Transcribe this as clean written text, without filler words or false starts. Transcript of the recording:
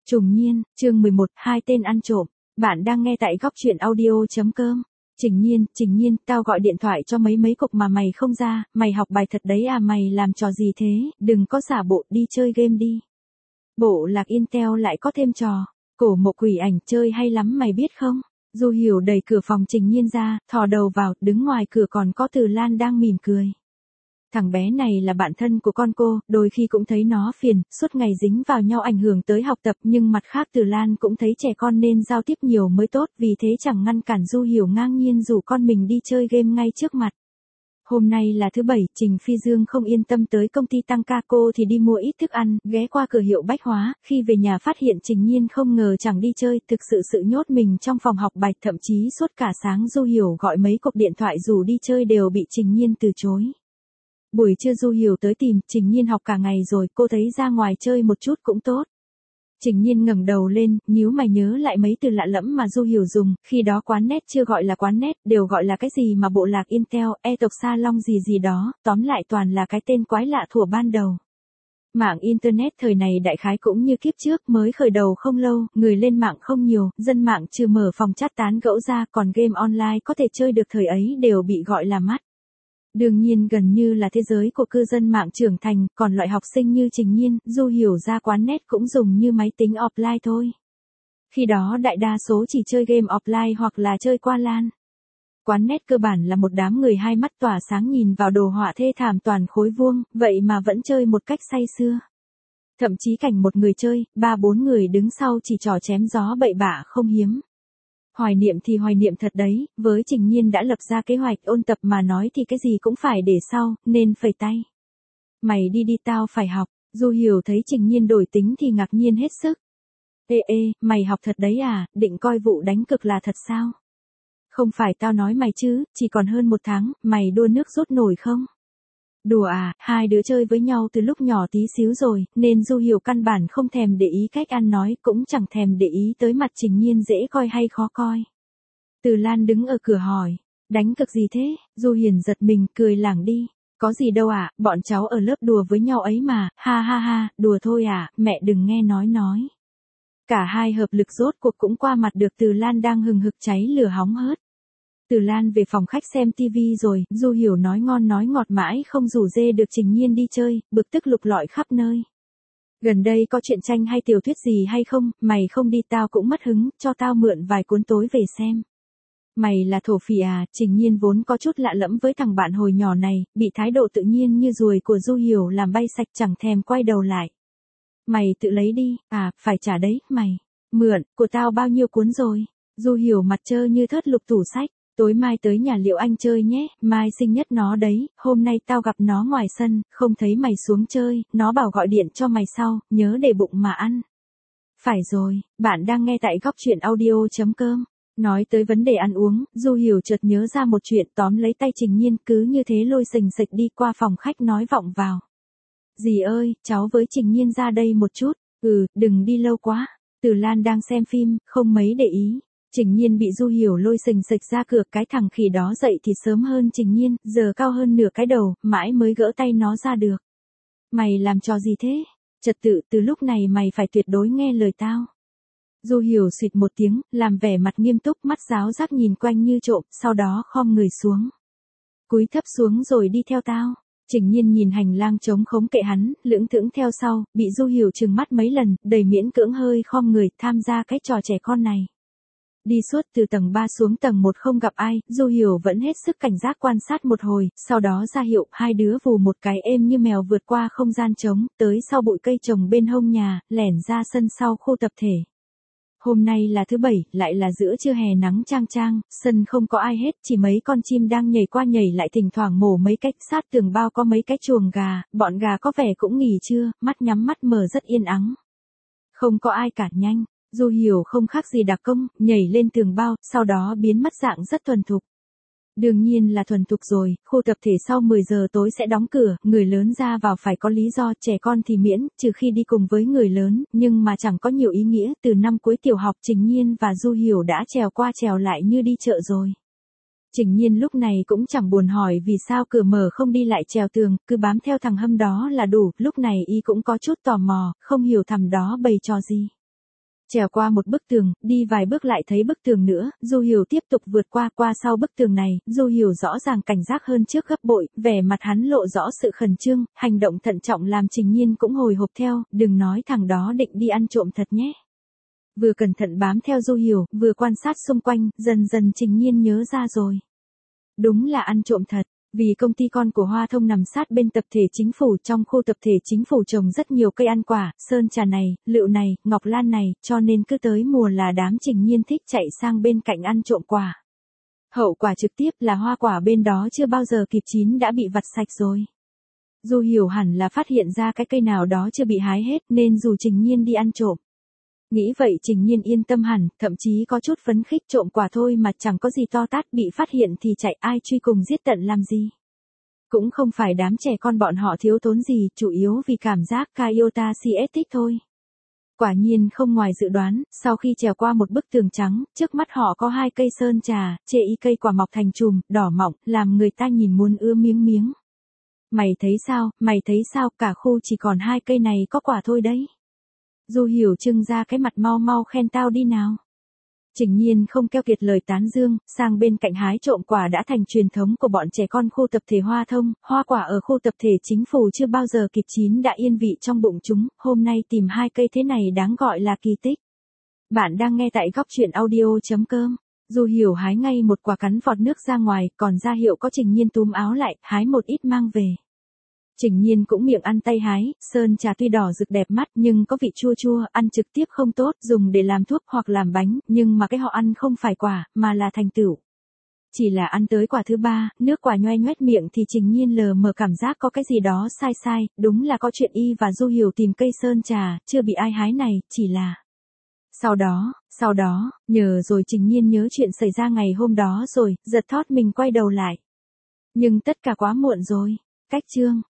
Trùng Nhiên, chương 11, hai tên ăn trộm. Bạn đang nghe tại góc truyện audio.com. Trình nhiên, tao gọi điện thoại cho mấy cục mà mày không ra, mày học bài thật đấy à, mày làm trò gì thế, đừng có giả bộ, đi chơi game đi. Bộ lạc Intel lại có thêm trò, cổ mộ quỷ ảnh chơi hay lắm mày biết không? Du Hiểu đẩy cửa phòng Trình Nhiên ra, thò đầu vào, đứng ngoài cửa còn có Từ Lan đang mỉm cười. Thằng bé này là bạn thân của con cô, đôi khi cũng thấy nó phiền, suốt ngày dính vào nhau ảnh hưởng tới học tập, nhưng mặt khác Từ Lan cũng thấy trẻ con nên giao tiếp nhiều mới tốt, vì thế chẳng ngăn cản Du Hiểu ngang nhiên rủ con mình đi chơi game ngay trước mặt. Hôm nay là thứ Bảy, Trình Phi Dương không yên tâm tới công ty tăng ca, cô thì đi mua ít thức ăn, ghé qua cửa hiệu bách hóa, khi về nhà phát hiện Trình Nhiên không ngờ chẳng đi chơi, thực sự nhốt mình trong phòng học bài, thậm chí suốt cả sáng Du Hiểu gọi mấy cuộc điện thoại rủ đi chơi đều bị Trình Nhiên từ chối. Buổi trưa Du Hiểu tới tìm, Trình Nhiên học cả ngày rồi, cô thấy ra ngoài chơi một chút cũng tốt. Trình Nhiên ngẩng đầu lên, nhíu mày nhớ lại mấy từ lạ lẫm mà Du Hiểu dùng, khi đó quán net chưa gọi là quán net, đều gọi là cái gì mà bộ lạc Intel, tộc Salon gì đó, tóm lại toàn là cái tên quái lạ thuở ban đầu. Mạng Internet thời này đại khái cũng như kiếp trước, mới khởi đầu không lâu, người lên mạng không nhiều, dân mạng trừ mở phòng chat tán gẫu ra, còn game online có thể chơi được thời ấy đều bị gọi là mắt. Đương nhiên gần như là thế giới của cư dân mạng trưởng thành, còn loại học sinh như Trình Nhiên, Du Hiểu ra quán net cũng dùng như máy tính offline thôi. Khi đó đại đa số chỉ chơi game offline hoặc là chơi qua LAN. Quán net cơ bản là một đám người hai mắt tỏa sáng nhìn vào đồ họa thê thảm toàn khối vuông, vậy mà vẫn chơi một cách say sưa. Thậm chí cảnh một người chơi, 3-4 người đứng sau chỉ trò chém gió bậy bạ không hiếm. Hoài niệm thì hoài niệm thật đấy, với Trình Nhiên đã lập ra kế hoạch ôn tập mà nói thì cái gì cũng phải để sau, nên phẩy tay. Mày đi tao phải học, Du Hiểu thấy Trình Nhiên đổi tính thì ngạc nhiên hết sức. Ê, mày học thật đấy à, định coi vụ đánh cực là thật sao? Không phải tao nói mày chứ, chỉ còn hơn 1 tháng, mày đua nước rút nổi không? Đùa à, hai đứa chơi với nhau từ lúc nhỏ tí xíu rồi, nên Du Hiểu căn bản không thèm để ý cách ăn nói, cũng chẳng thèm để ý tới mặt Trình Nhiên dễ coi hay khó coi. Từ Lan đứng ở cửa hỏi, đánh cực gì thế? Du Hiền giật mình, cười lảng đi. Có gì đâu ạ, bọn cháu ở lớp đùa với nhau ấy mà, ha, đùa thôi à, mẹ đừng nghe nói. Cả hai hợp lực rốt cuộc cũng qua mặt được Từ Lan đang hừng hực cháy lửa hóng hớt. Từ Lan về phòng khách xem tivi rồi, Du Hiểu nói ngon nói ngọt mãi không rủ dê được Trình Nhiên đi chơi, bực tức lục lọi khắp nơi. Gần đây có truyện tranh hay tiểu thuyết gì hay không, mày không đi tao cũng mất hứng, cho tao mượn vài cuốn tối về xem. Mày là thổ phỉ à? Trình Nhiên vốn có chút lạ lẫm với thằng bạn hồi nhỏ này, bị thái độ tự nhiên như ruồi của Du Hiểu làm bay sạch chẳng thèm quay đầu lại. Mày tự lấy đi, à, phải trả đấy, mày. Mượn, của tao bao nhiêu cuốn rồi? Du Hiểu mặt trơ như thớt lục tủ sách. Tối mai tới nhà Liệu Anh chơi nhé, mai sinh nhật nó đấy, hôm nay tao gặp nó ngoài sân, không thấy mày xuống chơi, nó bảo gọi điện cho mày sau, nhớ để bụng mà ăn. Phải rồi, bạn đang nghe tại góc truyện audio.com. Nói tới vấn đề ăn uống, Du Hiểu chợt nhớ ra một chuyện, tóm lấy tay Trình Nhiên, cứ như thế lôi xềnh xệch đi qua phòng khách nói vọng vào. Dì ơi, cháu với Trình Nhiên ra đây một chút, đừng đi lâu quá. Từ Lan đang xem phim, không mấy để ý. Trình Nhiên bị Du Hiểu lôi xềnh xệch ra cửa, cái thằng khỉ đó dậy thì sớm hơn Trình Nhiên, giờ cao hơn nửa cái đầu, mãi mới gỡ tay nó ra được. Mày làm trò gì thế? Trật tự, từ lúc này mày phải tuyệt đối nghe lời tao. Du Hiểu xịt một tiếng, làm vẻ mặt nghiêm túc, mắt giáo giác nhìn quanh như trộm, sau đó khom người xuống. Cúi thấp xuống rồi đi theo tao. Trình Nhiên nhìn hành lang trống khống kệ hắn, lững thững theo sau, bị Du Hiểu trừng mắt mấy lần, đầy miễn cưỡng hơi khom người, tham gia cái trò trẻ con này. Đi suốt từ tầng 3 xuống tầng 1 không gặp ai, Du Hiểu vẫn hết sức cảnh giác quan sát một hồi, sau đó ra hiệu, hai đứa vù một cái êm như mèo vượt qua không gian trống, tới sau bụi cây trồng bên hông nhà, lẻn ra sân sau khu tập thể. Hôm nay là thứ Bảy, lại là giữa trưa hè nắng chang chang, sân không có ai hết, chỉ mấy con chim đang nhảy qua nhảy lại, thỉnh thoảng mổ mấy cách, sát tường bao có mấy cái chuồng gà, bọn gà có vẻ cũng nghỉ trưa, mắt nhắm mắt mở rất yên ắng. Không có ai cản nhanh. Du Hiểu không khác gì đặc công, nhảy lên tường bao, sau đó biến mất dạng rất thuần thục. Đương nhiên là thuần thục rồi, khu tập thể sau 10 giờ tối sẽ đóng cửa, người lớn ra vào phải có lý do, trẻ con thì miễn, trừ khi đi cùng với người lớn, nhưng mà chẳng có nhiều ý nghĩa, từ năm cuối tiểu học Trình Nhiên và Du Hiểu đã trèo qua trèo lại như đi chợ rồi. Trình Nhiên lúc này cũng chẳng buồn hỏi vì sao cửa mở không đi lại trèo tường, cứ bám theo thằng Hâm đó là đủ, lúc này y cũng có chút tò mò, không hiểu thằng đó bày trò gì. Trèo qua một bức tường, đi vài bước lại thấy bức tường nữa, Du Hiểu tiếp tục vượt qua sau bức tường này, Du Hiểu rõ ràng cảnh giác hơn trước gấp bội, vẻ mặt hắn lộ rõ sự khẩn trương, hành động thận trọng làm Trình Nhiên cũng hồi hộp theo, đừng nói thằng đó định đi ăn trộm thật nhé. Vừa cẩn thận bám theo Du Hiểu, vừa quan sát xung quanh, dần dần Trình Nhiên nhớ ra rồi. Đúng là ăn trộm thật. Vì công ty con của Hoa Thông nằm sát bên tập thể chính phủ, trong khu tập thể chính phủ trồng rất nhiều cây ăn quả, sơn trà này, lựu này, ngọc lan này, cho nên cứ tới mùa là đám Trình Nhiên thích chạy sang bên cạnh ăn trộm quả. Hậu quả trực tiếp là hoa quả bên đó chưa bao giờ kịp chín đã bị vặt sạch rồi. Du Hiểu hẳn là phát hiện ra cái cây nào đó chưa bị hái hết nên dù Trình Nhiên đi ăn trộm. Nghĩ vậy Trình Nhiên yên tâm hẳn, thậm chí có chút phấn khích, trộm quả thôi mà chẳng có gì to tát, bị phát hiện thì chạy, ai truy cùng giết tận làm gì. Cũng không phải đám trẻ con bọn họ thiếu thốn gì, chủ yếu vì cảm giác Kaiota CS thích thôi. Quả nhiên không ngoài dự đoán, sau khi trèo qua một bức tường trắng, trước mắt họ có 2 cây sơn trà, chê y cây quả mọc thành chùm, đỏ mọng, làm người ta nhìn muốn ưa miếng miếng. Mày thấy sao, cả khu chỉ còn 2 cây này có quả thôi đấy. Du Hiểu trưng ra cái mặt mau khen tao đi nào. Trình Nhiên không keo kiệt lời tán dương, sang bên cạnh hái trộm quả đã thành truyền thống của bọn trẻ con khu tập thể Hoa Thông, hoa quả ở khu tập thể chính phủ chưa bao giờ kịp chín đã yên vị trong bụng chúng, hôm nay tìm 2 cây thế này đáng gọi là kỳ tích. Bạn đang nghe tại góc truyện audio.com. Du Hiểu hái ngay một quả cắn vọt nước ra ngoài, còn ra hiệu có Trình Nhiên túm áo lại, hái một ít mang về. Trình Nhiên cũng miệng ăn tay hái, sơn trà tuy đỏ rực đẹp mắt nhưng có vị chua chua, ăn trực tiếp không tốt, dùng để làm thuốc hoặc làm bánh, nhưng mà cái họ ăn không phải quả, mà là thành tửu. Chỉ là ăn tới quả thứ 3, nước quả nhoe nhoét miệng thì Trình Nhiên lờ mờ cảm giác có cái gì đó sai, đúng là có chuyện y và Du Hiểu tìm cây sơn trà, chưa bị ai hái này, chỉ là... Sau đó, nhờ rồi Trình Nhiên nhớ chuyện xảy ra ngày hôm đó rồi, giật thót mình quay đầu lại. Nhưng tất cả quá muộn rồi. Cách chương